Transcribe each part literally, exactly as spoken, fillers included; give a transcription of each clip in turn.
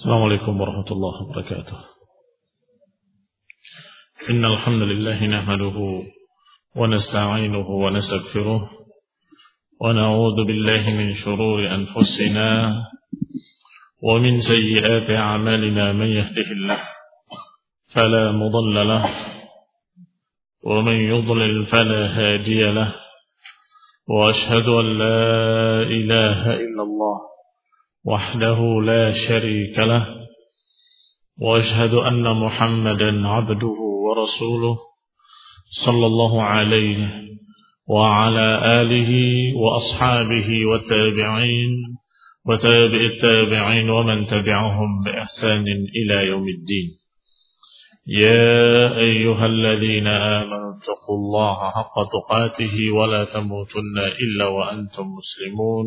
Assalamualaikum warahmatullahi wabarakatuh. Innal hamdalillah nahmaduhu wa nasta'inuhu wa nastaghfiruh wa na'udzu billahi min shururi anfusina wa min sayyiati a'malina man yahdihillahu fala mudilla lahu wa man yudlil fala hadiya lahu wa ashhadu an la ilaha illallah وحده لا شريك له وأشهد أن محمدا عبده ورسوله صلى الله عليه وعلى آله وأصحابه والتابعين وتابع التابعين ومن تبعهم بإحسان إلى يوم الدين. يا أيها الذين آمنوا اتقوا الله حق تقاته ولا تموتن إلا وأنتم مسلمون.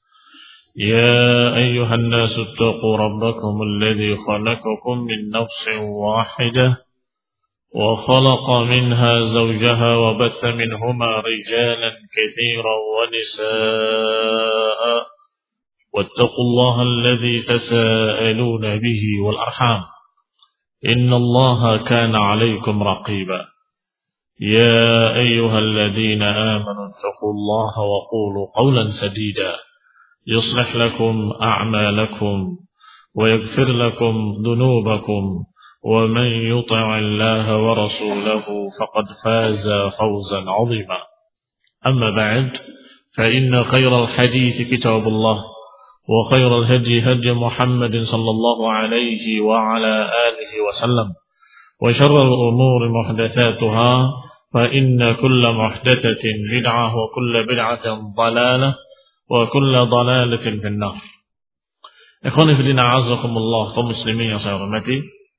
يا أيها الناس اتقوا ربكم الذي خلقكم من نفس واحدة وخلق منها زوجها وبث منهما رجالا كثيرا ونساء واتقوا الله الذي تساءلون به والأرحام إن الله كان عليكم رقيبا. يا أيها الذين آمنوا اتقوا الله وقولوا قولا سديدا يصلح لكم أعمالكم ويغفر لكم ذنوبكم ومن يطع الله ورسوله فقد فاز فوزا عظيما. أما بعد فإن خير الحديث كتاب الله وخير الهدي هدي محمد صلى الله عليه وعلى آله وسلم وشر الأمور محدثاتها فإن كل محدثة بدعة وكل بدعة ضلالة wa kullu dhalalatin finnar. Ikhwani fillah a'azzakumullah, kaum muslimin yang saya hormati.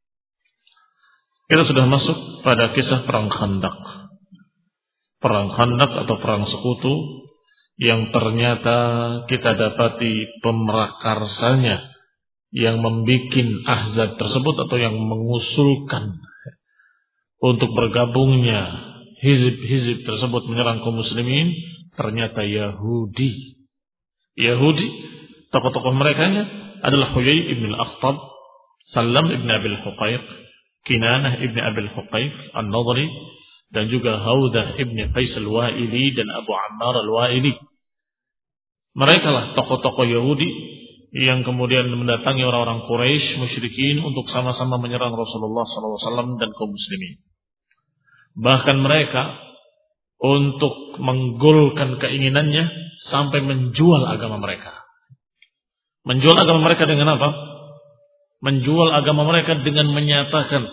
Kita sudah masuk pada kisah perang Khandaq. Perang Khandaq atau perang sekutu yang ternyata kita dapati pemerakarsanya yang membuat ahzab tersebut atau yang mengusulkan untuk bergabungnya hizib-hizib tersebut menyerang kaum muslimin ternyata Yahudi. Yahudi, tokoh-tokoh merekanya adalah Huyai ibn al-Akhtab, Salam ibn Abil Huqaiq, Kinanah ibn Abil Huqaiq An-Nadri, dan juga Haudah ibn Qais al-Wa'ili dan Abu Ammar al-Wa'ili. Mereka lah tokoh-tokoh Yahudi yang kemudian mendatangi orang-orang Quraisy musyrikin untuk sama-sama menyerang Rasulullah shallallahu alaihi wasallam dan kaum muslimin. Bahkan mereka untuk menggolkan keinginannya sampai menjual agama mereka. Menjual agama mereka dengan apa? Menjual agama mereka dengan menyatakan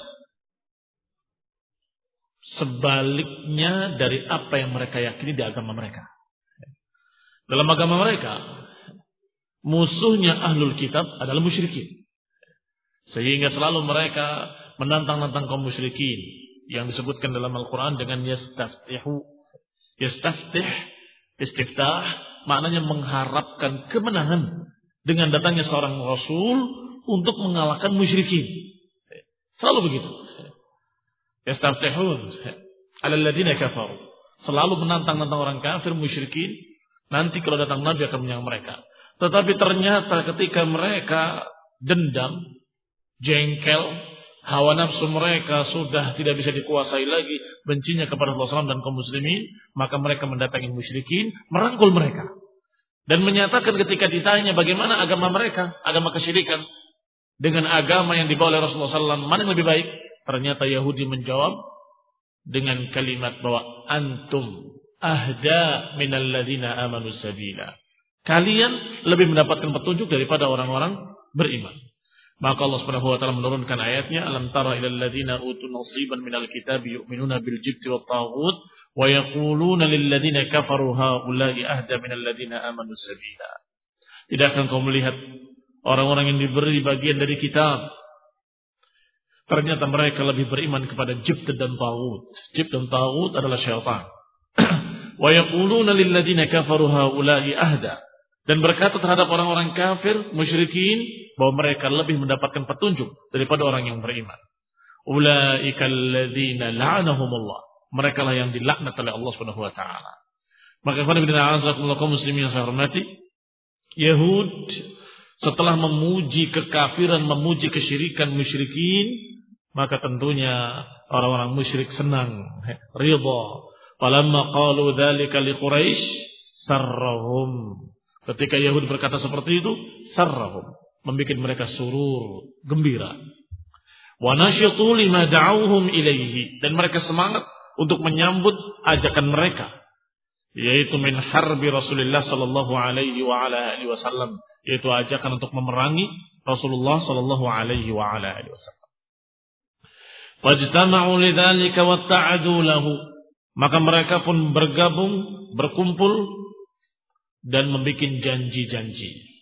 sebaliknya dari apa yang mereka yakini di agama mereka. Dalam agama mereka, musuhnya ahlul kitab adalah musyrikin. Sehingga selalu mereka menantang-nantang kaum musyrikin yang disebutkan dalam Al-Quran dengan yastaftihu. Yastaftih, istiftah, maknanya mengharapkan kemenangan dengan datangnya seorang Rasul untuk mengalahkan musyrikin. Selalu begitu. Yastaftihun ala alladhina kafaru. Selalu menantang-nantang orang kafir, musyrikin. Nanti kalau datang Nabi akan menyerang mereka. Tetapi ternyata ketika mereka dendam, jengkel, hawa nafsu mereka sudah tidak bisa dikuasai lagi, bencinya kepada Allah shallallahu alaihi wasallam dan kaum muslimin, maka mereka mendatangi musyrikin, merangkul mereka dan menyatakan ketika ditanya bagaimana agama mereka, agama kesyirikan dengan agama yang dibawa oleh Rasulullah shallallahu alaihi wasallam, mana yang lebih baik? Ternyata Yahudi menjawab dengan kalimat bahwa antum ahda minal ladzina amanu sabila. Kalian lebih mendapatkan petunjuk daripada orang-orang beriman. Maka Allah Subhanahu wa taala menurunkan ayatnya, alam tara ilal ladzina utu nasiban minal kitabi yu'minuna bil jibti wat taghut wa yaquluna lil ladzina kafaru haula'i ahda minal ladzina amanu sabila. Tidakkah engkau melihat orang-orang yang diberi bagian dari kitab, ternyata mereka lebih beriman kepada jibt dan taghut. Jibt dan taghut adalah syaitan. Wa yaquluna lil ladzina kafaru haula'i ahda, dan berkata terhadap orang-orang kafir, musyrikin, bahwa mereka lebih mendapatkan petunjuk daripada orang yang beriman. Ulaika alladzina la'anahumullah. Mereka lah yang dilaknat oleh Allah Subhanahu wa taala. Maka ikhwan fillah a'azzakumullah kaum muslimin yang saya hormati, Yahud setelah memuji kekafiran, memuji kesyirikan musyrikin, maka tentunya orang-orang musyrik senang, ridha. Falamma qalu dzalika li Quraisy sarrahum. Ketika Yahudi berkata seperti itu, sarrahum, membuat mereka surur, gembira. Wa nasyitu lima da'awhum ilaihi, dan mereka semangat untuk menyambut ajakan mereka, yaitu min harbi Rasulullah sallallahu alaihi wa ala alihi wasallam, yaitu ajakan untuk memerangi Rasulullah sallallahu alaihi wa ala alihi wasallam. Fajtama'u lidzalika watta'adu lahu, maka mereka pun bergabung, berkumpul dan membuat janji-janji.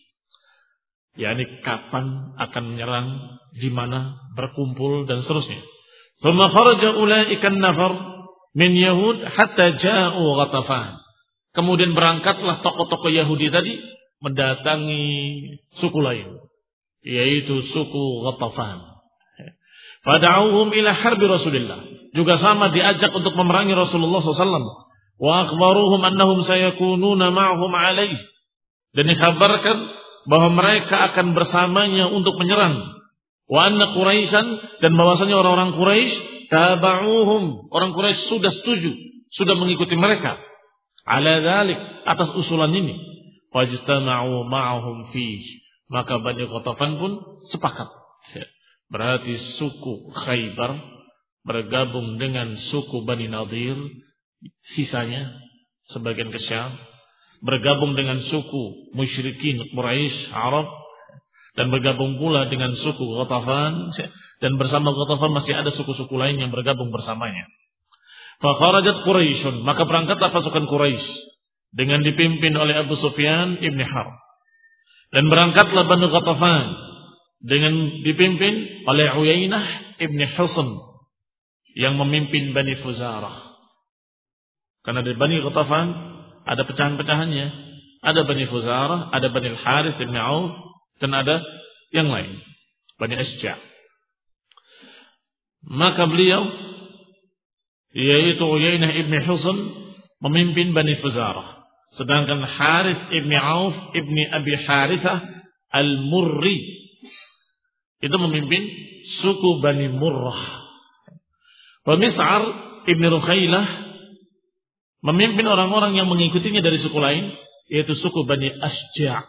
yakni kapan akan menyerang, di mana berkumpul dan seterusnya. Tsumma kharaja ulaika an-nafar min Yahud hatta ja'u Ghatafan. Kemudian berangkatlah tokoh-tokoh Yahudi tadi mendatangi suku lain, yaitu suku Ghatafan. Fada'uhum ila harbi Rasulillah. Juga sama diajak untuk memerangi Rasulullah sallallahu alaihi wasallam. Wa akhbaruhum annahum sayakununa ma'hum alaih. Dan dikabarkan bahwa mereka akan bersamanya untuk menyerang. Wa anna Quraisyan, dan bahwasanya orang-orang Quraisy taba'uhum, orang Quraisy sudah setuju, sudah mengikuti mereka. Ala dzalik, atas usulan ini. Fajtama'u ma'hum fi. Maka Bani Ghatafan pun sepakat. Berarti suku Khaybar bergabung dengan suku Bani Nadir, sisanya sebagian ke Syam, bergabung dengan suku musyrikin Quraisy Arab, dan bergabung pula dengan suku Ghatafan, dan bersama Ghatafan masih ada suku-suku lain yang bergabung bersamanya. Fa kharajat Quraisyun, maka berangkatlah pasukan Quraisy dengan dipimpin oleh Abu Sufyan ibn Harb, dan berangkatlah Bani Ghatafan dengan dipimpin oleh Uyainah ibn Hisn yang memimpin Bani Fuzarah. Karena di Bani Ghatafan ada pecahan-pecahannya, ada Bani Fuzarah, ada Bani Al-Harith ibn Auf, dan ada yang lain, Bani Asja'. Maka beliau, yaitu Uyainah ibn Hisn, memimpin Bani Fuzarah, sedangkan Harith ibn Auf ibn Abi Harithah Al-Murri itu memimpin suku Bani Murrah. Wa Mis'ar ibn Rukhailah memimpin orang-orang yang mengikutinya dari suku lain, yaitu suku Bani Asja'.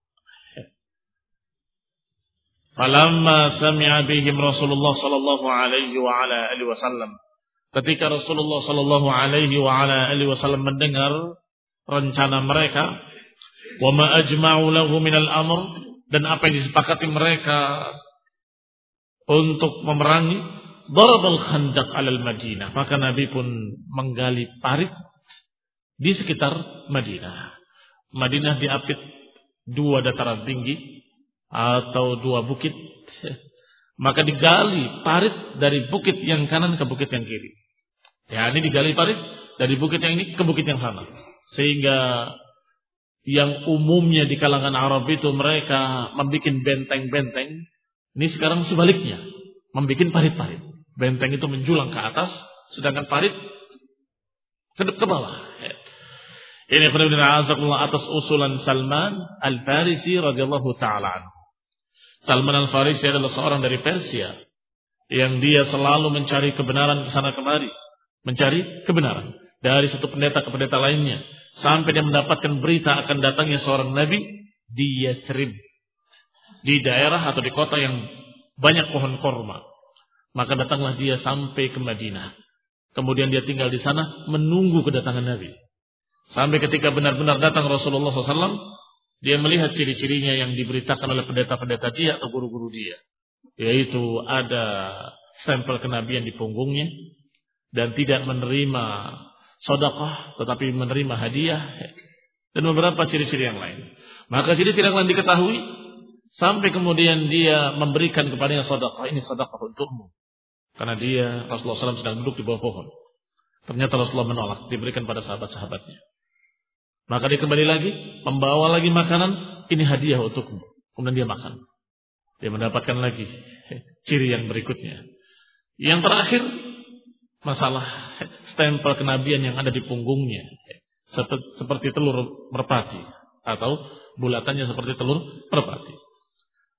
Falamma sami'a bihim Rasulullah sallallahu alaihi wa ala alihi wasallam. Ketika Rasulullah sallallahu alaihi wa ala alihi wasallam mendengar rencana mereka, wa ma ajma'u lahu min al-amr, dan apa yang disepakati mereka untuk memerangi, darabal khandaq alal Madinah, maka Nabi pun menggali parit di sekitar Madinah. Madinah diapit dua dataran tinggi atau dua bukit, maka digali parit dari bukit yang kanan ke bukit yang kiri. Ya, ini digali parit dari bukit yang ini ke bukit yang sana, sehingga yang umumnya di kalangan Arab itu mereka membuat benteng-benteng. Ini sekarang sebaliknya, membuat parit-parit. Benteng itu menjulang ke atas, sedangkan parit ke, ke bawah. Ini atas usulan Salman Al-Farisi radhiyallahu ta'ala anhu. Salman Al-Farisi adalah seorang dari Persia yang dia selalu mencari kebenaran ke sana kemari, mencari kebenaran dari satu pendeta ke pendeta lainnya, sampai dia mendapatkan berita akan datangnya seorang nabi di Yathrib, di daerah atau di kota yang banyak pohon korma. Maka datanglah dia sampai ke Madinah. Kemudian dia tinggal di sana menunggu kedatangan Nabi. Sampai ketika benar-benar datang Rasulullah shallallahu alaihi wasallam, dia melihat ciri-cirinya yang diberitakan oleh pendeta-pendeta dia atau guru-guru dia. Yaitu ada stempel kenabian di punggungnya, dan tidak menerima sedekah tetapi menerima hadiah, dan beberapa ciri-ciri yang lain. Maka ciri-ciri yang lain diketahui, sampai kemudian dia memberikan kepadanya sedekah. Ini sedekah untukmu. Karena dia, Rasulullah shallallahu alaihi wasallam sedang duduk di bawah pohon. Ternyata Rasulullah menolak, diberikan pada sahabat-sahabatnya. Maka dia kembali lagi, membawa lagi makanan, ini hadiah untukmu. Kemudian dia makan. Dia mendapatkan lagi ciri yang berikutnya. Yang terakhir, masalah stempel kenabian yang ada di punggungnya. Seperti telur merpati, atau bulatannya seperti telur merpati.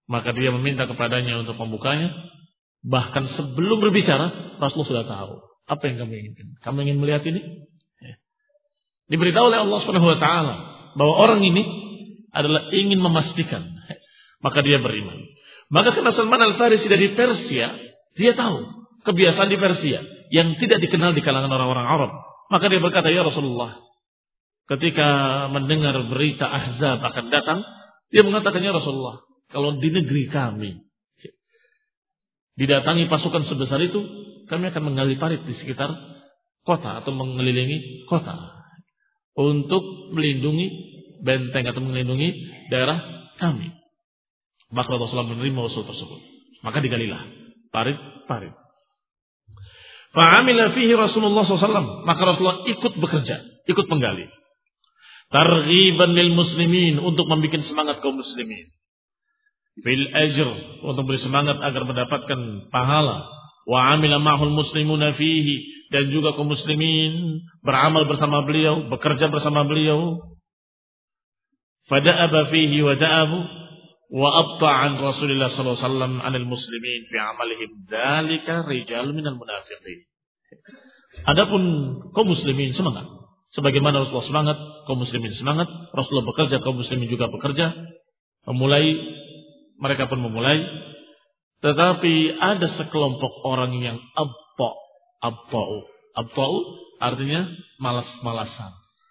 Maka dia meminta kepadanya untuk membukanya. Bahkan sebelum berbicara, Rasulullah sudah tahu apa yang kamu inginkan. Kamu ingin melihat ini? Ya. Diberitahu oleh Allah Subhanahu wa taala bahwa orang ini adalah ingin memastikan. Maka dia beriman. Maka karena Salman Al-Farisi dari Persia, dia tahu kebiasaan di Persia yang tidak dikenal di kalangan orang-orang Arab. Maka dia berkata, ya Rasulullah, ketika mendengar berita Ahzab akan datang, dia mengatakan, ya Rasulullah, kalau di negeri kami didatangi pasukan sebesar itu, kami akan menggali parit di sekitar kota atau mengelilingi kota untuk melindungi benteng atau melindungi daerah kami. Maka Rasulullah menerima usul tersebut. Maka digalilah parit-parit. Fa'amila fihi Rasulullah shallallahu alaihi wasallam. Maka Rasulullah ikut bekerja, ikut menggali. Targhiban lil muslimin, untuk membuat semangat kaum muslimin. Bil ajr, untuk beri semangat agar mendapatkan pahala. Wa amila ma'hul muslimuna fihi, dan juga kaum muslimin beramal bersama beliau, bekerja bersama beliau. Fada'aba fihi wa da'abu wa abta'an Rasulullah sallallahu alaihi wasallam 'anil muslimin fi 'amalihim dzalika rijal minal munafiqin. Adapun kaum muslimin semangat, sebagaimana Rasulullah semangat, kaum muslimin semangat, Rasulullah bekerja, kaum muslimin juga bekerja, memulai, mereka pun memulai. Tetapi ada sekelompok orang yang abta, abta'u, abta'u artinya malas-malasan,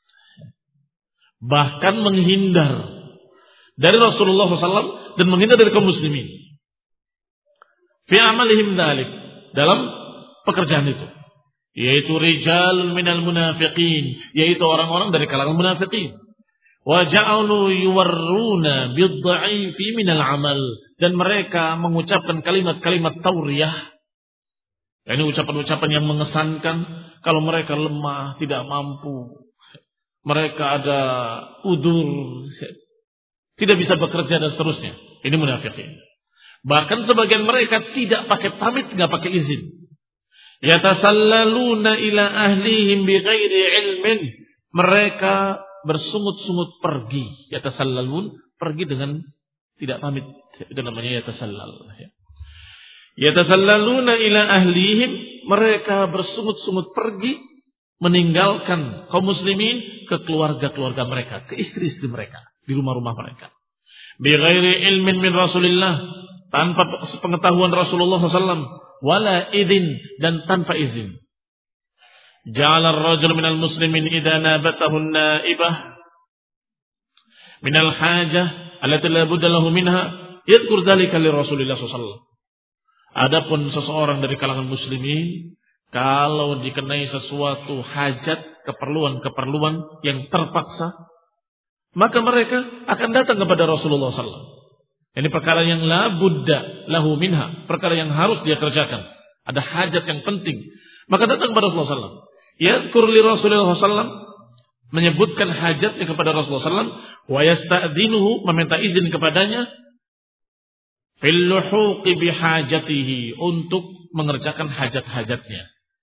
bahkan menghindar dari Rasulullah shallallahu alaihi wasallam dan menghindar dari kaum muslimin. Fi amalihim dzalik, dalam pekerjaan itu, yaitu rijalun minal munafiqin, yaitu orang-orang dari kalangan munafiqin. Wa ja'alu yuwarruna bid-dha'ifi minal amal, dan mereka mengucapkan kalimat-kalimat tauriyah, ini ucapan-ucapan yang mengesankan kalau mereka lemah, tidak mampu, mereka ada udur, tidak bisa bekerja dan seterusnya. Ini munafiqin. Bahkan sebagian mereka tidak pakai pamit, nggak pakai izin. Yatasallaluna ila ahlihim bighairi ilmin. Mereka bersungut-sungut pergi. Yatasallalun, pergi dengan tidak pamit. Itu namanya yatasallal. Yatasallaluna ila ahlihim. Mereka bersungut-sungut pergi, meninggalkan kaum muslimin ke keluarga-keluarga mereka, ke istri-istri mereka, di rumah-rumah mereka. Bighairi ilmin min Rasulillah, tanpa pengetahuan Rasulullah shallallahu alaihi wasallam, wala idin, dan tanpa izin. Ja'ala ar-rajul minal muslimin idza nabatahu an-naibah minal hajah allati la budda lahu minha yadhkur dzalika li Rasulillah shallallahu alaihi wasallam. Adapun seseorang dari kalangan muslimin, kalau dikenai sesuatu hajat, keperluan-keperluan yang terpaksa, maka mereka akan datang kepada Rasulullah shallallahu alaihi wasallam. Ini perkara yang la budda lahu minha, perkara yang harus dia kerjakan. Ada hajat yang penting, maka datang kepada Rasulullah shallallahu alaihi wasallam. Yadhkur li Rasulullah shallallahu alaihi wasallam, menyebutkan hajatnya kepada Rasulullah shallallahu alaihi wasallam, wa yasta'dzinuhu, meminta izin kepadanya, fil luhuqi bihajatihi, untuk mengerjakan hajat-hajatnya.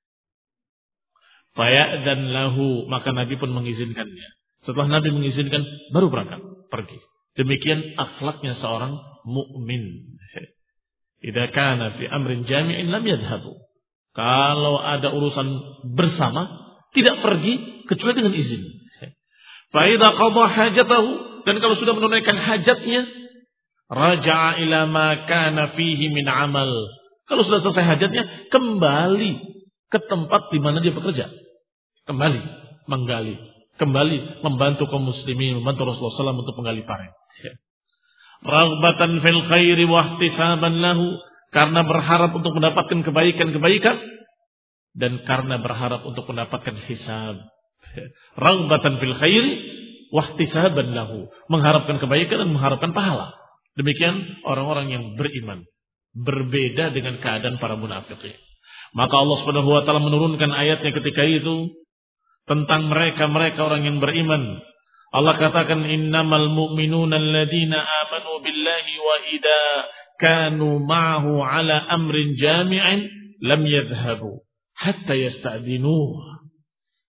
Faya'dan lahu, maka Nabi pun mengizinkannya. Setelah Nabi mengizinkan, baru berangkat, pergi. Demikian akhlaknya seorang mukmin. Idza kana fi amrin jami'in lam yadhhabu. Kalau ada urusan bersama, tidak pergi kecuali dengan izin. Fa idza qada hajatahu, dan kalau sudah menunaikan hajatnya, raja'a ila ma kana fihi min amal. Kalau sudah selesai hajatnya, kembali ke tempat di mana dia bekerja. Kembali menggali, kembali membantu kaum muslimin, membantu Rasulullah shallallahu alaihi wasallam untuk menggali parit. Raghbatan fil khairi wa ihtisaban lahu, karena berharap untuk mendapatkan kebaikan-kebaikan dan karena berharap untuk mendapatkan hisab. Raghbatan fil khairi wa ihtisaban lahu, mengharapkan kebaikan dan mengharapkan pahala. Demikian orang-orang yang beriman, berbeda dengan keadaan para munafiqin. Maka Allah Subhanahu wa taala menurunkan ayatnya ketika itu tentang mereka-mereka orang yang beriman. Allah katakan, innamal mu'minuna alladzina amanu billahi wa idza kanu ma'ahu ala amrin jami'in lam yadhhabu hatta yasta'dinuh.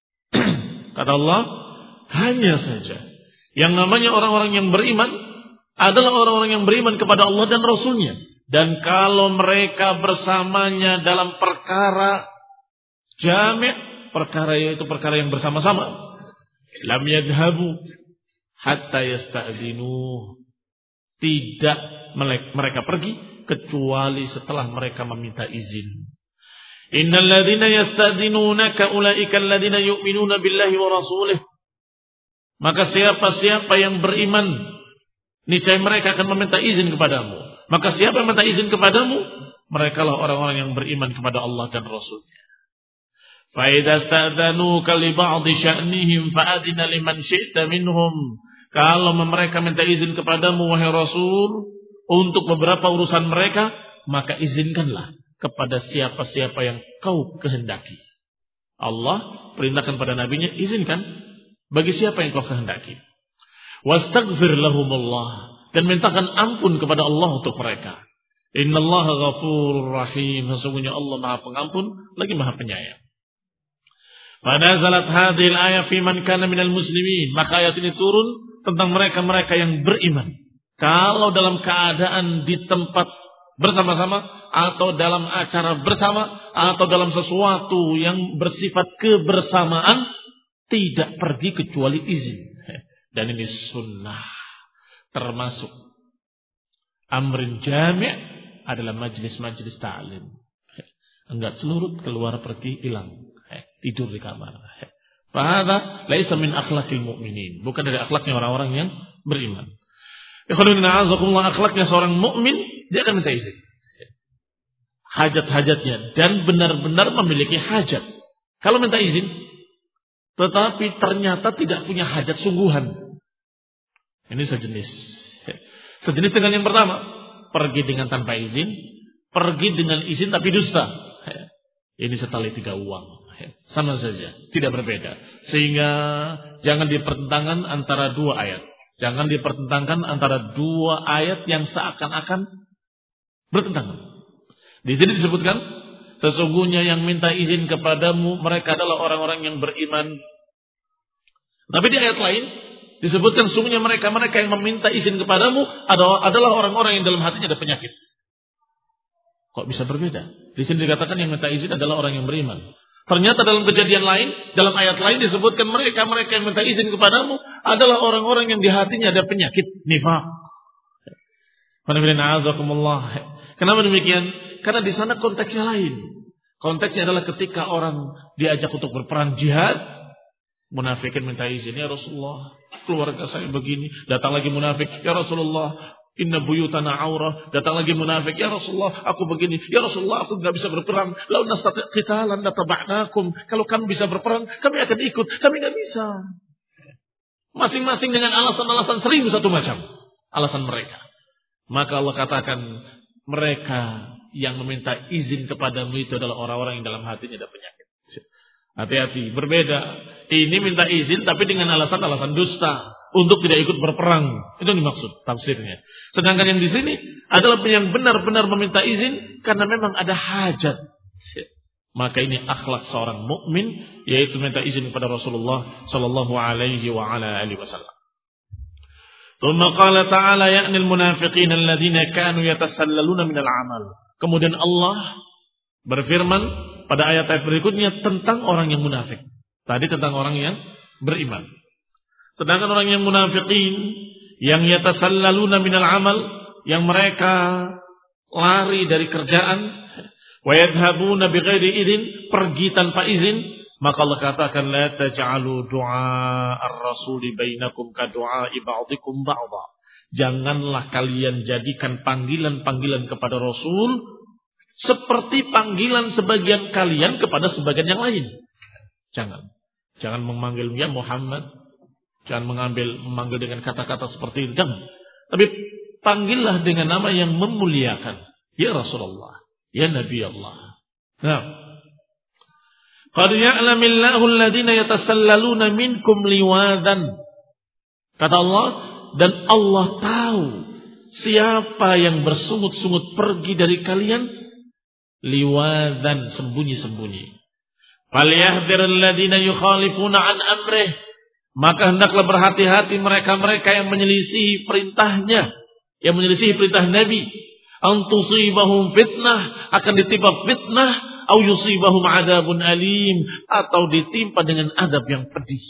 Kata Allah, hanya saja yang namanya orang-orang yang beriman adalah orang-orang yang beriman kepada Allah dan Rasulnya. Dan kalau mereka bersamanya dalam perkara jami', perkara yaitu perkara yang bersama-sama, lam yadhabu hatta yasta'dinu, tidak mereka pergi kecuali setelah mereka meminta izin. Innal ladzina yasta'dinunaka ulaika alladzina yu'minuna billahi wa rasulih. Maka siapa-siapa yang beriman, niscaya mereka akan meminta izin kepadamu. Maka siapa yang minta izin kepadamu? Merekalah orang-orang yang beriman kepada Allah dan Rasulnya. Fa idza sta'dhanuka li ba'dhi sya'nihim fa'adina liman syi'ta minhum. Kalau mereka minta izin kepadamu wahai Rasul untuk beberapa urusan mereka, maka izinkanlah kepada siapa-siapa yang kau kehendaki. Allah perintahkan pada nabinya, izinkan bagi siapa yang kau kehendaki. Wastaghfir lahumullah, dan mintakan ampun kepada Allah untuk mereka. Innallaha ghafurur rahim, sesungguhnya Allah Maha Pengampun lagi Maha Penyayang. Fanazalat hadhil ayat fi man kana minal muslimin, maka ayat ini turun tentang mereka-mereka yang beriman. Kalau dalam keadaan di tempat bersama-sama, atau dalam acara bersama, atau dalam sesuatu yang bersifat kebersamaan, tidak pergi kecuali izin. Dan ini sunnah. Termasuk amrin jami' adalah majlis-majlis ta'lim. Enggak seluruh keluar pergi hilang, tidur di kamar. Fahadha laisa min akhlaqil mu'minin, bukan dari akhlaknya orang-orang yang beriman. Ikhwanuna azakumullah, akhlaknya seorang mukmin, dia akan minta izin. Hajat-hajatnya, dan benar-benar memiliki hajat. Kalau minta izin, tetapi ternyata tidak punya hajat sungguhan, ini sejenis. Sejenis dengan yang pertama, pergi dengan tanpa izin, pergi dengan izin tapi dusta. Ini setali tiga uang. Sama saja, tidak berbeda. Sehingga jangan dipertentangkan antara dua ayat. Jangan dipertentangkan antara dua ayat yang seakan-akan bertentangan. Di sini disebutkan, sesungguhnya yang minta izin kepadamu mereka adalah orang-orang yang beriman. Tapi di ayat lain disebutkan sesungguhnya mereka-mereka yang meminta izin kepadamu adalah orang-orang yang dalam hatinya ada penyakit. Kok bisa berbeda? Di sini dikatakan yang minta izin adalah orang yang beriman. Ternyata dalam kejadian lain, dalam ayat lain disebutkan mereka-mereka yang minta izin kepadamu adalah orang-orang yang di hatinya ada penyakit nifaq. Kenapa demikian? Karena di sana konteksnya lain. Konteksnya adalah ketika orang diajak untuk berperang jihad, munafikin minta izin, ya Rasulullah, keluarga saya begini. Datang lagi munafik, ya Rasulullah, inna buyutana aurah. Datang lagi munafik, ya Rasulullah, aku begini. Ya Rasulullah, aku enggak bisa berperang. Lau nastati' qitalan lataba'nakum. Kalau kami bisa berperang, kami akan ikut. Kami enggak bisa. Masing-masing dengan alasan-alasan seribu satu macam alasan mereka. Maka Allah katakan, mereka yang meminta izin kepadamu itu adalah orang-orang yang dalam hatinya ada penyakit. Hati-hati, berbeda. Ini minta izin tapi dengan alasan-alasan dusta untuk tidak ikut berperang. Itu yang dimaksud tafsirnya. Sedangkan yang di sini adalah yang benar-benar meminta izin karena memang ada hajat. Maka ini akhlak seorang mukmin, yaitu minta izin kepada Rasulullah sallallahu alaihi wa ala alihi wasallam. Tsumma qala ta'ala ya'ni al-munafiqin alladziina kaanu yatasallaluna minal 'amal. Kemudian Allah berfirman pada ayat-ayat berikutnya tentang orang yang munafik. Tadi tentang orang yang beriman. Sedangkan orang yang munafikin yang yatasallaluna minal 'amal, yang mereka lari dari kerjaan, wa yadhhabuna bighairi idzin, pergi tanpa izin, maka Allah katakan la taj'alu du'a ar-rasuli bainakum ka du'a'i ba'dikum ba'dha. Janganlah kalian jadikan panggilan-panggilan kepada Rasul seperti panggilan sebagian kalian kepada sebagian yang lain. Jangan. Jangan memanggil ya Muhammad. Jangan mengambil memanggil dengan kata-kata seperti itu. Jangan. Tapi panggillah dengan nama yang memuliakan. Ya Rasulullah. Ya Nabi Allah. Nah. Qad ya'lamillahu alladhina yatasallaluna minkum liwadan. Kata Allah, dan Allah tahu siapa yang bersungut-sungut pergi dari kalian liwadan, sembunyi-sembunyi. Falyahdharil ladzina yukhalifuna an amrih. Maka hendaklah berhati-hati mereka-mereka yang menyelisihi perintahnya. yang menyelisihi perintah Nabi, antusibahum fitnah, akan ditimpa fitnah, au yusibahum adabun alim, atau ditimpa dengan adab yang pedih.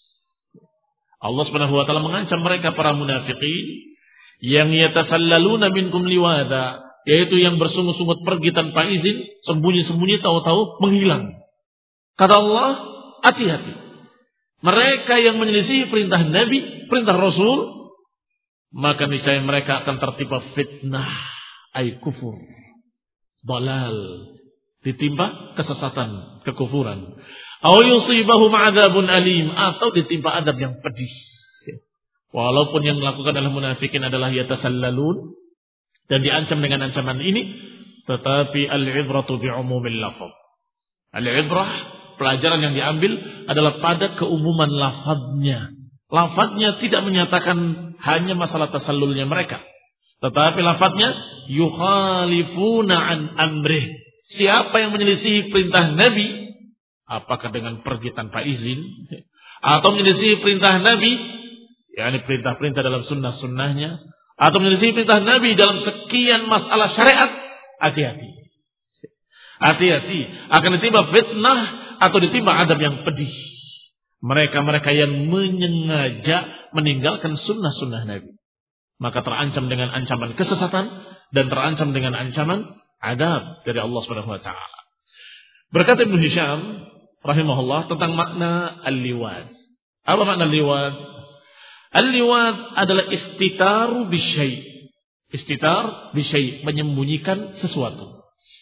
Allah Subhanahu wa taala mengancam mereka para munafikin yang yatasallaluna minkum liwada, yaitu yang bersungut-sungut pergi tanpa izin, sembunyi-sembunyi tahu-tahu menghilang. Kata Allah, hati-hati. Mereka yang menyelisih perintah Nabi, perintah Rasul, maka niscaya mereka akan tertimpa fitnah, ay kufur, dalal, ditimpa kesesatan, kekufuran. Aw yusibahum adzabun alim, atau ditimpa adab yang pedih. Walaupun yang melakukan adalah munafikin adalah yatasallalun dan diancam dengan ancaman ini, tetapi al-ibratu bi'umumil lafaz. Al-ibrah, pelajaran yang diambil adalah pada keumuman lafadznya. Lafadznya tidak menyatakan hanya masalah tasallulnya mereka, tetapi lafadznya yukhalifuna an amrih. Siapa yang menyelisihi perintah Nabi, apakah dengan pergi tanpa izin, atau menyelisihi perintah Nabi, yakni perintah-perintah dalam sunnah-sunnahnya, atau menyelisihi perintah Nabi dalam sekian masalah syariat, hati-hati. Hati-hati, akan ditimpa fitnah atau ditimpa adab yang pedih. Mereka-mereka yang menyengaja meninggalkan sunnah-sunnah Nabi, maka terancam dengan ancaman kesesatan dan terancam dengan ancaman adab dari Allah Subhanahu wa taala. Berkata Ibnu Hisham rahimahullah tentang makna al-liwad. Apa makna al-liwad? Al-liwad adalah istitaru bisyai'. Istitar bisyai', menyembunyikan sesuatu.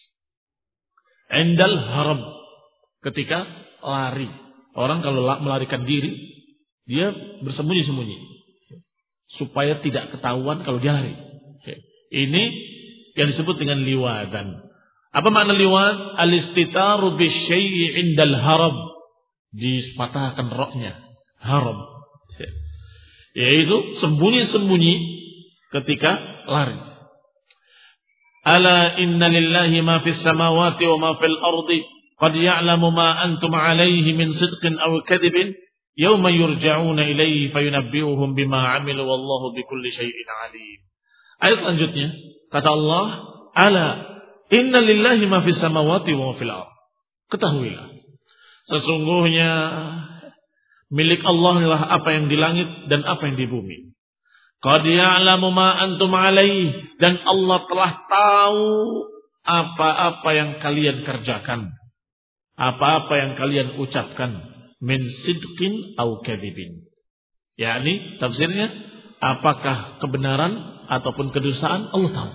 Indal harab, ketika lari. Orang kalau melarikan diri, dia bersembunyi-sembunyi supaya tidak ketahuan kalau dia lari. Ini yang disebut dengan liwadan. Apa makna liwad? Al-istitaru bisyai' indal harab, dipatahkan roknya, harab, yaitu sembunyi-sembunyi ketika lari. Ala inna lillahi ma fis samawati wa ma fil ardi qad ya'lamu ma antum alayhi min sidqin aw kadhibin yawma yurja'una ilayhi fayunabbi'uhum bima 'amilu wallahu bikulli syai'in 'alim. Ayat selanjutnya kata Allah, ala inna lillahi ma fis samawati wa ma fil ard. Ketahuilah, sesungguhnya milik Allah adalah apa yang di langit dan apa yang di bumi. Qad ya'lamu ma antum alaihi, dan Allah telah tahu apa-apa yang kalian kerjakan, apa-apa yang kalian ucapkan, min sidqin aw kadhibin. yakni tafsirnya apakah kebenaran ataupun kedustaan, Allah tahu.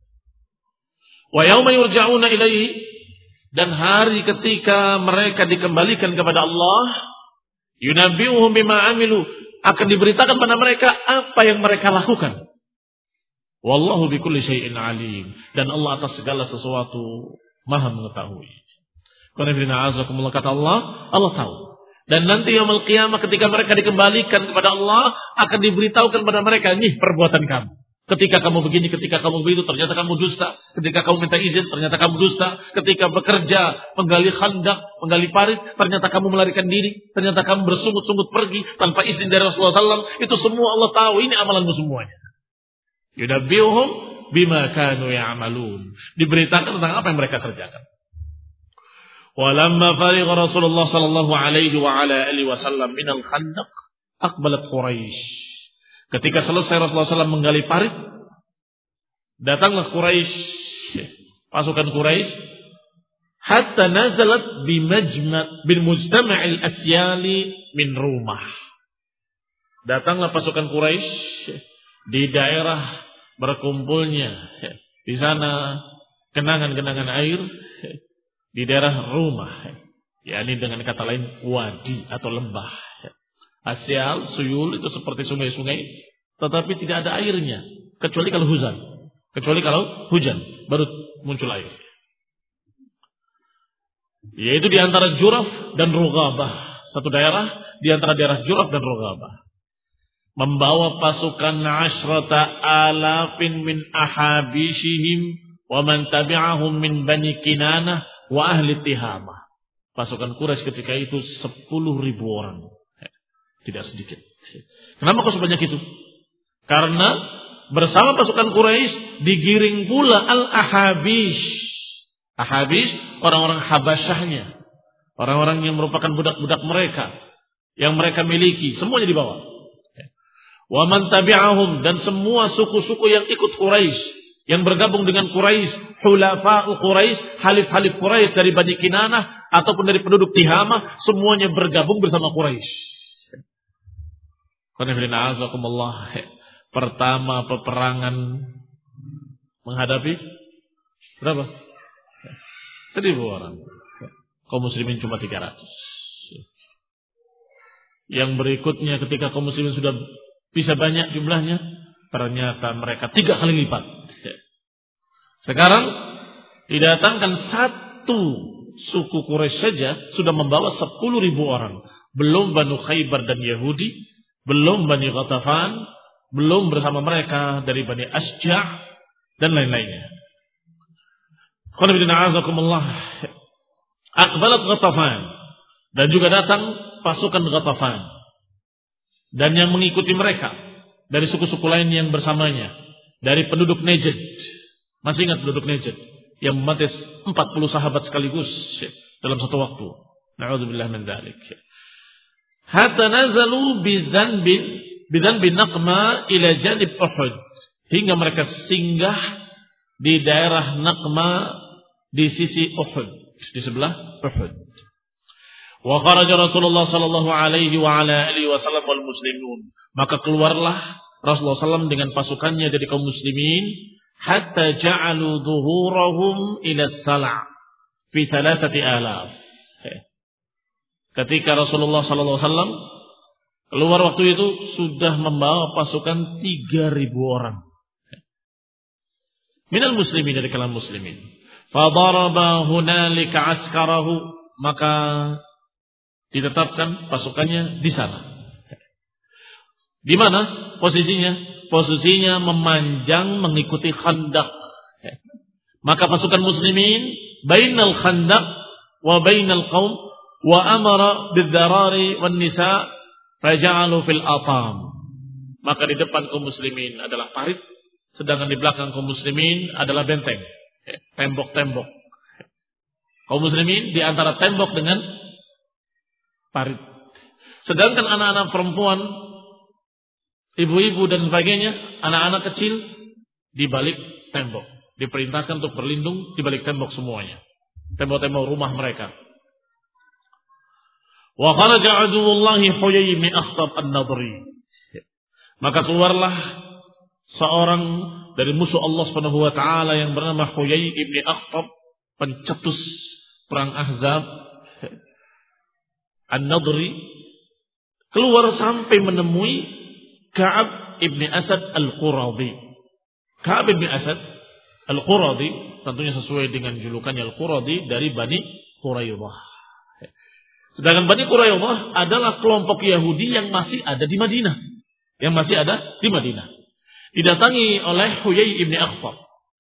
Wa yauma yurja'una ilaihi, dan hari ketika mereka dikembalikan kepada Allah, yunabbi'uhum bima amilu, akan diberitakan pada mereka apa yang mereka lakukan. Wallahu bikulli syai'in alim, dan Allah atas segala sesuatu Maha mengetahui. Kata Allah, Allah tahu. Dan nanti yaumul qiyamah ketika mereka dikembalikan kepada Allah, akan diberitahukan kepada mereka, nih perbuatan kamu. Ketika kamu begini, ketika kamu begitu, ternyata kamu dusta. Ketika kamu minta izin, ternyata kamu dusta. Ketika bekerja, menggali khandak, menggali parit, ternyata kamu melarikan diri. Ternyata kamu bersungut-sungut pergi tanpa izin dari Rasulullah shallallahu alaihi wasallam. Itu semua Allah tahu, ini amalanmu semuanya. Yunabbi'uhum bima kanu ya'malun. Diberitakan tentang apa yang mereka kerjakan. Walamma farigha Rasulullah sallallahu alaihi wa ala alihi wasallam minal khandaq, aqbalat Quraisy. Ketika selesai Rasulullah sallallahu alaihi wasallam menggali parit, datanglah Quraisy, pasukan Quraisy, hatta nazalat bimajma' bil mujtama'il asyali min Rumah. Datanglah pasukan Quraisy di daerah berkumpulnya di sana kenangan-kenangan air di daerah Rumah, yakni dengan kata lain wadi atau lembah. Asyal, suyul itu seperti sungai-sungai, tetapi tidak ada airnya kecuali kalau hujan. Kecuali kalau hujan baru muncul air. Yaitu di antara Juraf dan Rughabah, satu daerah di antara daerah Juraf dan Rughabah. Membawa pasukan asyrata alafin min ahabishihim wa man tabi'ahum min Bani Kinanah wa ahli Tihamah. Pasukan Quraisy ketika itu sepuluh ribu orang. Tidak sedikit. Kenapa kok sebanyak itu? Karena bersama pasukan Quraisy digiring pula al-Ahabish. Ahabish, orang-orang Habasyahnya. Orang-orang yang merupakan budak-budak mereka. Yang mereka miliki. Semuanya dibawa. Wa man tabi'ahum. Dan semua suku-suku yang ikut Quraisy. Yang bergabung dengan Quraisy. Hulafa'u Quraisy. Halif-halif Quraisy dari Bani Kinanah. Ataupun dari penduduk Tihamah. Semuanya bergabung bersama Quraisy. Pertama peperangan menghadapi berapa? Seribu orang. Kaum muslimin cuma tiga ratus. Yang berikutnya ketika kaum muslimin sudah bisa banyak jumlahnya, ternyata mereka tiga kali lipat. Sekarang didatangkan satu suku Quraisy saja sudah membawa sepuluh ribu orang. Belum Banu Khaybar dan Yahudi, belum Bani Ghatafan, belum bersama mereka dari Bani Asja' dan lain-lainnya. Qanibidina azakumullah. Aqbalat Ghatafan. Dan juga datang pasukan Ghatafan. Dan yang mengikuti mereka dari suku-suku lain yang bersamanya. Dari penduduk Najd. Masih ingat penduduk Najd? Yang membatis empat puluh sahabat sekaligus dalam satu waktu. Na'udzubillah min dzalik. Hatta nazalu bidzanbin bidzanbin naqma ila janib Uhud. Hingga mereka singgah di daerah Naqma di sisi Uhud, di sebelah Uhud. Wa kharaja Rasulullah sallallahu alaihi wa ala alihi wasallam wal muslimun. Maka keluarlah Rasulullah sallallahu alaihi wasallam dengan pasukannya dari kaum muslimin hatta ja'alu dhuhurahum ila Sala' fi thalathati alaf. Ketika Rasulullah sallallahu alaihi wasallam keluar waktu itu sudah membawa pasukan tiga ribu orang. Minal muslimin, dari kalangan muslimin. Fadaraba hunalika askarahu, maka ditetapkan pasukannya di sana. Di mana posisinya? Posisinya memanjang mengikuti khandaq. Maka pasukan muslimin bainal khandaq wa bainal qaum wa amara biddarari wan nisa faja'alu fil atam. Maka di depan kaum muslimin adalah parit, sedangkan di belakang kaum muslimin adalah benteng, tembok-tembok. Kaum muslimin di antara tembok dengan parit. Sedangkan anak-anak perempuan, ibu-ibu dan sebagainya, anak-anak kecil di balik tembok. Diperintahkan untuk berlindung di balik tembok semuanya. Tembok-tembok rumah mereka. Wa kharaja aduwullahi Huyai bin Akhtab an-Nadri. Maka keluarlah seorang dari musuh Allah Subhanahu wa taala yang bernama Huyai bin Akhtab, pencetus perang Ahzab an-Nadri, keluar sampai menemui Ka'ab ibn Asad al-Quradhi. Ka'ab ibn Asad al-Quradhi tentunya sesuai dengan julukannya al-Quradhi dari Bani Quraidah. Sedangkan Bani Quraidah adalah kelompok Yahudi yang masih ada di Madinah. Yang masih ada di Madinah. Didatangi oleh Huyai ibn Akhtab.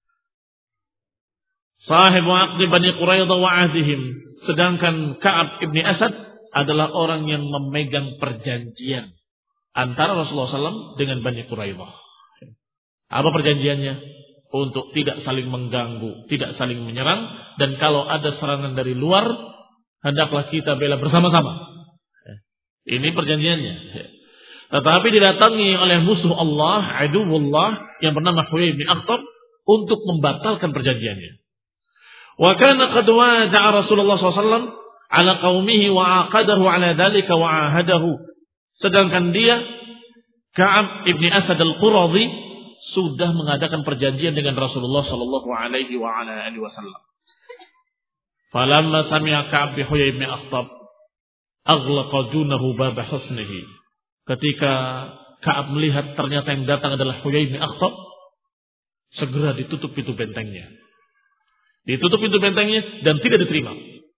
Sahib waqti Bani Quraidah wa ahdihim. Sedangkan Ka'ab ibn Asad adalah orang yang memegang perjanjian antara Rasulullah shallallahu alaihi wasallam dengan Bani Quraidah. Apa perjanjiannya? Untuk tidak saling mengganggu, tidak saling menyerang, dan kalau ada serangan dari luar, hendaklah kita bela bersama-sama. Ini perjanjiannya. Tetapi didatangi oleh musuh Allah, aduwullah, yang bernama Huyai bin Akhtab, untuk membatalkan perjanjiannya. Wa kana qad wada'a Rasulullah shallallahu alaihi wasallam ala qaumihi wa aqadahu ala dhalika wa ahadahu. Sedangkan dia, Ka'ab ibn Asad al-Quradhi, sudah mengadakan perjanjian dengan Rasulullah sallallahu alaihi wa ala alihi wasallam. Falamma sami'a Ka'ab bi Huyai bin Akhtab aghlaqa dunahu bab husnihi. Ketika Ka'ab melihat ternyata yang datang adalah Huyai bin Akhtab, segera ditutup pintu bentengnya. Ditutup pintu bentengnya dan tidak diterima.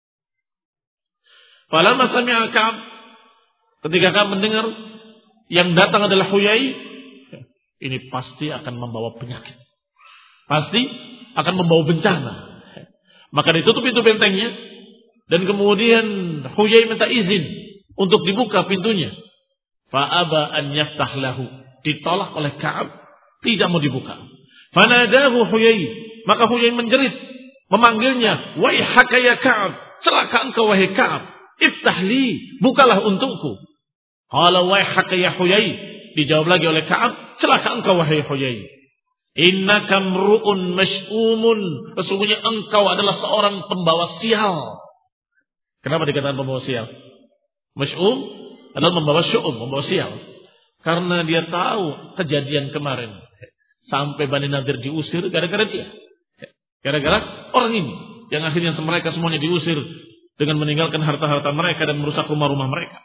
Falamma sami'a Ka'ab, ketika Ka'ab mendengar yang datang adalah Huyai, ini pasti akan membawa penyakit. Pasti akan membawa bencana. Maka ditutup pintu bentengnya. Dan kemudian Huyai minta izin untuk dibuka pintunya. Fa'aba an yaftah lahu. Ditolak oleh Ka'ab. Tidak mau dibuka. Fanadahu Huyai. Maka Huyai menjerit. Memanggilnya. Waihaka ya Ka'ab. Celaka engkau wahai Ka'ab. Iftahli. Bukalah untukku. Qala waihaka ya Huyai. Dijawab lagi oleh Ka'ab. Celaka engkau wahai Huyai. Innaka mru'un mash'umun. Sesungguhnya engkau adalah seorang pembawa sial. Kenapa dikatakan pembawa sial? Mash'um adalah membawa syu'um, membawa sial. Karena dia tahu kejadian kemarin. Sampai Bani Nadir diusir gara-gara dia. Gara-gara orang ini. Yang akhirnya mereka semuanya diusir. Dengan meninggalkan harta-harta mereka dan merusak rumah-rumah mereka.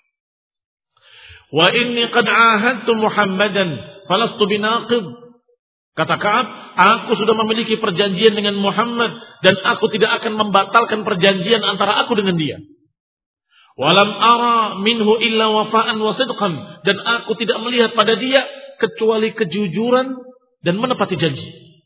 Wa inni qad ahadtu Muhammadan falastu binaqib. Kata Ka'ab, aku sudah memiliki perjanjian dengan Muhammad. Dan aku tidak akan membatalkan perjanjian antara aku dengan dia. Walam ara minhu illa wafa'an wa sidqan. Dan aku tidak melihat pada dia kecuali kejujuran dan menepati janji.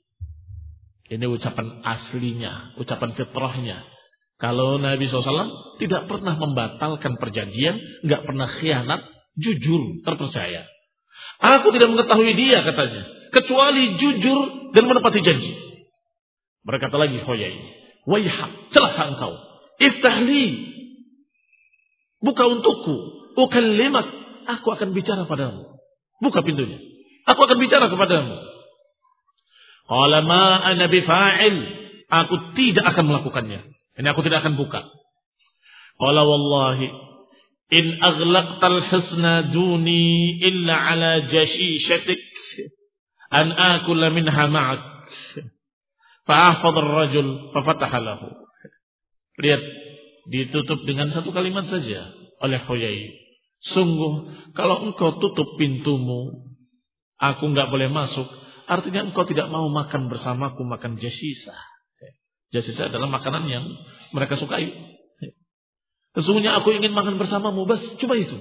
Ini ucapan aslinya, ucapan fitrahnya. Kalau Nabi shallallahu alaihi wasallam tidak pernah membatalkan perjanjian, nggak pernah khianat, jujur, terpercaya. Aku tidak mengetahui dia, katanya, kecuali jujur dan menepati janji. Berkata lagi Huyai, waihak, celaka engkau, iftahli, buka untukku, ukallimak, aku akan bicara padamu. Buka pintunya, aku akan bicara kepadamu. Qala ma ana bifa'il, aku tidak akan melakukannya. Ini aku tidak akan buka. Qala wallahi in aghlaqtal husna duni illa ala jashishatik an akula minha ma'ak fa'ahfadh ar-rajul fafataha lahu. Lihat, ditutup dengan satu kalimat saja oleh Huyai. Sungguh kalau engkau tutup pintumu, aku enggak boleh masuk. Artinya engkau tidak mau makan bersamaku, makan jasisa. Jasisa adalah makanan yang mereka sukai. Sesungguhnya aku ingin makan bersamamu, bas, cuma itu.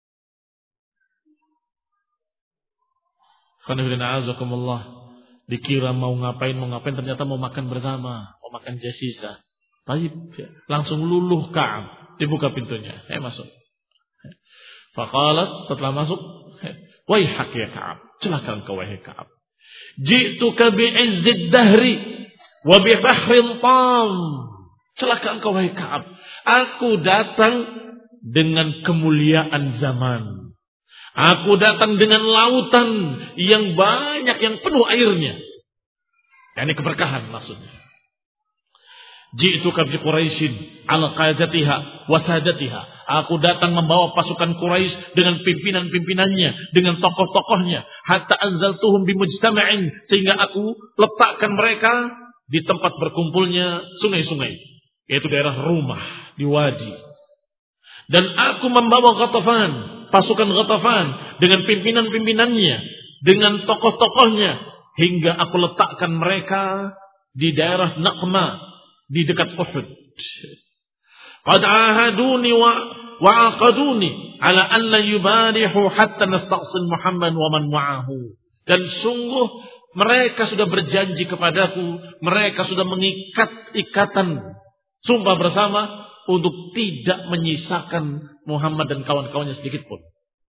Dikira mau ngapain, mau ngapain, ternyata mau makan bersama, mau makan jasisa. Baik, langsung luluh Ka'ab, dibuka pintunya, eh masuk. Faqalat, setelah masuk, waihak ya Ka'ab, celaka engkau wahai Ka'ab. Ji'tuka bi'izzid dahri wa bi bahrin tam. Celaka engkau wahai Ka'ab. Aku datang dengan kemuliaan zaman. Aku datang dengan lautan yang banyak, yang penuh airnya. Ini keberkahan maksudnya. Ji'tuka bi Quraisyin ala qadatiha wa sadatiha. Aku datang membawa pasukan Quraisy dengan pimpinan-pimpinannya, dengan tokoh-tokohnya, hatta anzaltuhum bi mujtama'in, sehingga aku letakkan mereka di tempat berkumpulnya sungai-sungai, yaitu daerah Rumah di Wadi. Dan aku membawa Ghatafan, pasukan Ghatafan dengan pimpinan-pimpinannya, dengan tokoh-tokohnya, hingga aku letakkan mereka di daerah Naqma, di dekat Uhud. Qad ahaduni wa wa'aqaduni ala an la yubarihu hatta nasta'sil Muhammad wa man ma'ahu. Dan sungguh mereka sudah berjanji kepadaku, mereka sudah mengikat ikatan sumpah bersama untuk tidak menyisakan Muhammad dan kawan-kawannya sedikit pun.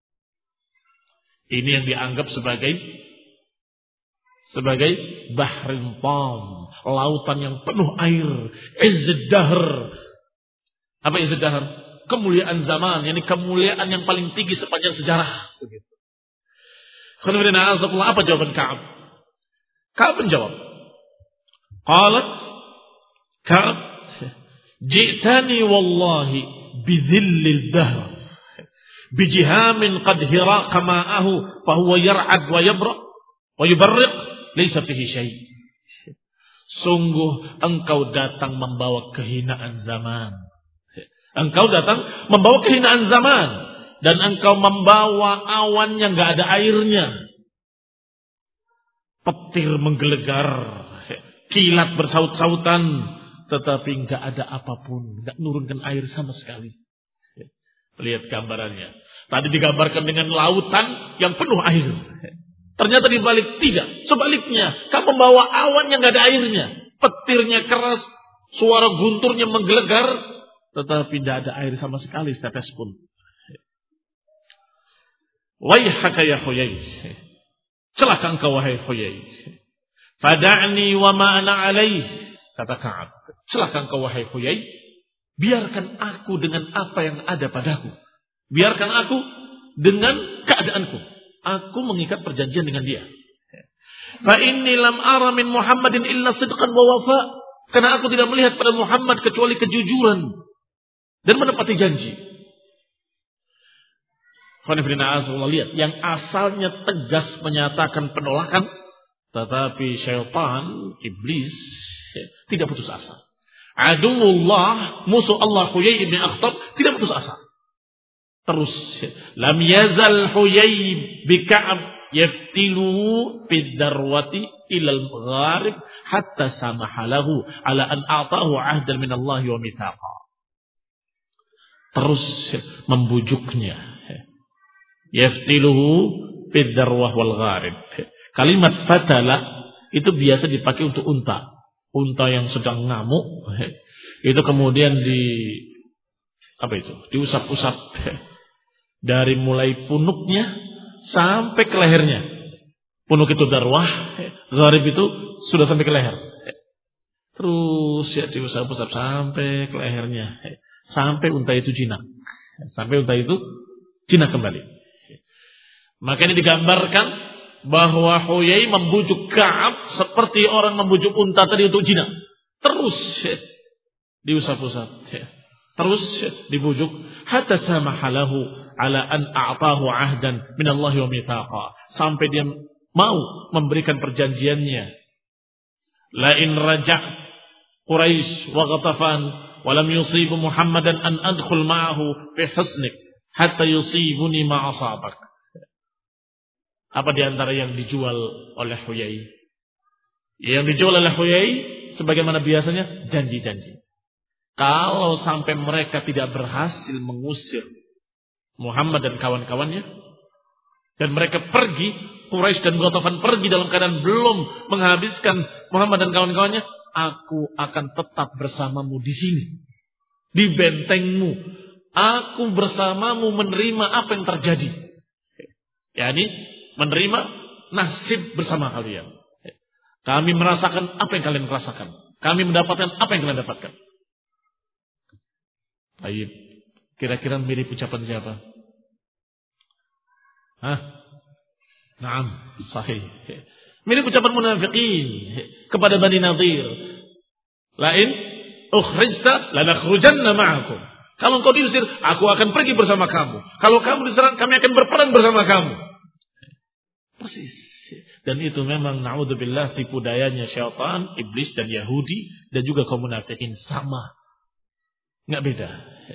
Ini yang dianggap sebagai sebagai bahrin tam, lautan yang penuh air, izzid dahr. Apa izzid dahr? Kemuliaan zaman, yakni kemuliaan yang paling tinggi sepanjang sejarah. Begitu. Apa jawaban Ka'ab? Ka'ab menjawab. Qalat Ka'ab, ji'tani wallahi bidhillil dahr, bijihamin qad hiraqa ma'ahu, fahuwa yar'ad wa yabra wa yubarriq, laysa fihi syai'. Sungguh engkau datang membawa kehinaan zaman. Engkau datang membawa kehinaan zaman. Dan engkau membawa awan yang gak ada airnya. Petir menggelegar, kilat bersaut-sautan, tetapi gak ada apapun, gak nurunkan air sama sekali. Lihat gambarannya. Tadi digambarkan dengan lautan yang penuh air. Ternyata dibalik tidak. Sebaliknya, kamu membawa awan yang gak ada airnya. Petirnya keras, suara gunturnya menggelegar, tetapi tidak ada air sama sekali setetes pun. Waihaka ya Huyai. Celaka engkau wahai Huyai. Fada'ni wa ma ana alaih. Kata Ka'ab. Celaka engkau wahai Huyai. Biarkan aku dengan apa yang ada padaku. Biarkan aku dengan keadaanku. Aku mengikat perjanjian dengan dia. Fa inni lam ara min Muhammadin illa sidqan wa wafa. Karena aku tidak melihat pada Muhammad kecuali kejujuran dan menepati janji. Lihat, yang asalnya tegas menyatakan penolakan, tetapi syaitan, iblis tidak putus asa. Aduullah, musuh Allah Huyai bin Akhtab tidak putus asa. Terus, lam yazal Huyai bi Ka'ab yaftilu fid darwati ilal gharib hatta samahalahu ala an a'tahu ahdan min Allah wa mithaqa. Terus membujuknya. Yaftiluhu fid darwah wal gharib. Kalimat fatala itu biasa dipakai untuk unta. Unta yang sedang ngamuk, itu kemudian di apa itu? Diusap-usap dari mulai punuknya sampai ke lehernya. Punuk itu darwah, gharib itu sudah sampai ke leher. Terus ya diusap-usap sampai ke lehernya, sampai unta itu jinak. Sampai unta itu jinak kembali. Maka ini digambarkan bahwa Huyai membujuk Ka'ab seperti orang membujuk unta tadi untuk jinak. Terus ya, diusap-usap, ya. Terus ya, dibujuk hatta samahalahu ala an a'tahu ahdan min Allah wa mithaqa, sampai dia mau memberikan perjanjiannya. La in raja' Quraisy wa Ghatafan wa lam yusibu Muhammadan an adkhul ma'ahu fi husnik hatta yusibuni ma asabak. Apa di antara yang dijual oleh Huyai? Yang dijual oleh Huyai sebagaimana biasanya janji-janji. Kalau sampai mereka tidak berhasil mengusir Muhammad dan kawan-kawannya, dan mereka pergi, Quraisy dan Ghatafan pergi dalam keadaan belum menghabiskan Muhammad dan kawan-kawannya, aku akan tetap bersamamu di sini, di bentengmu. Aku bersamamu menerima apa yang terjadi. Yani menerima nasib bersama kalian. Kami merasakan apa yang kalian rasakan. Kami mendapatkan apa yang kalian dapatkan. Baik, kira-kira mirip ucapan siapa? Hah? Naam, sahih. Mirip ucapan munafiqin kepada Bani Nadir. Lain ukhrijta lanakhrujanna ma'akum. Kalau engkau diusir, aku akan pergi bersama kamu. Kalau kamu diserang, kami akan berperang bersama kamu. Persis. Dan itu memang na'udzubillah tipu dayanya syaitan, iblis dan Yahudi dan juga kaum munafikin sama. Enggak beda.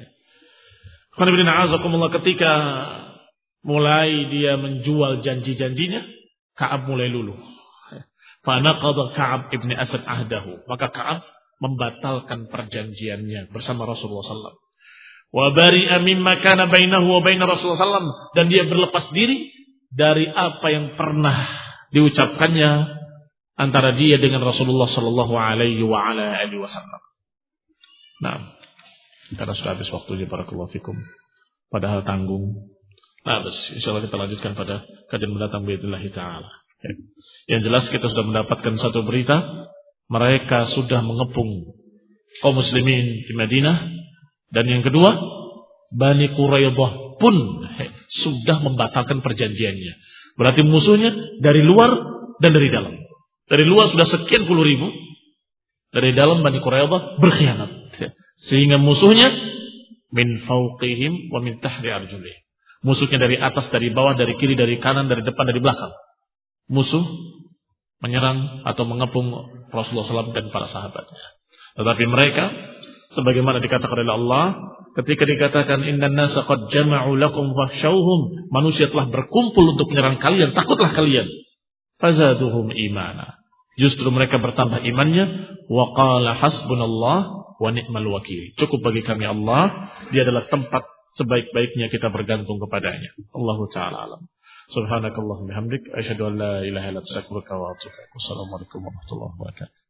Ketika mulai dia menjual janji-janjinya, Ka'ab mulai luluh. Fa naqadha Ka'ab ibn Asad ahdahu. Maka Ka'ab membatalkan perjanjiannya bersama Rasulullah sallallahu alaihi wasallam. Wa bari'a mimma kana bainahu wa bain Rasulullah sallallahu alaihi wasallam, dan dia berlepas diri dari apa yang pernah diucapkannya antara dia dengan Rasulullah sallallahu alaihi wa ala alihi wasallam. Nah, karena sudah habis waktunya, barakallahu fikum. Padahal tanggung. Nah, insyaallah kita lanjutkan pada kajian mendatang biidznillah taala. Yang jelas kita sudah mendapatkan satu berita, mereka sudah mengepung kaum muslimin di Madinah, dan yang kedua, Bani Quraidah pun sudah membatalkan perjanjiannya. Berarti musuhnya dari luar dan dari dalam. Dari luar sudah sekian puluh ribu, dari dalam Bani Quraidah berkhianat. Sehingga musuhnya min fauqihim wa min tahri arjulihim. Musuhnya dari atas, dari bawah, dari kiri, dari kanan, dari depan, dari belakang. Musuh menyerang atau mengepung Rasulullah sallallahu alaihi wasallam dan para sahabatnya. Tetapi mereka, sebagaimana dikatakan oleh Allah, ketika dikatakan innan nasa qad jama'u lakum fakhshawhum, manusia telah berkumpul untuk menyerang kalian, takutlah kalian. Fazaduhum imana. Justru mereka bertambah imannya. Wa qala hasbunallah wa ni'mal wakil. Cukup bagi kami Allah, dia adalah tempat sebaik-baiknya kita bergantung kepadanya. Allahu ta'ala alam. Subhanakallahumma bihamdik asyhadu an la ilaha illa anta astaghfiruka wa atubu ilaik. Wassalamualaikum warahmatullahi wabarakatuh.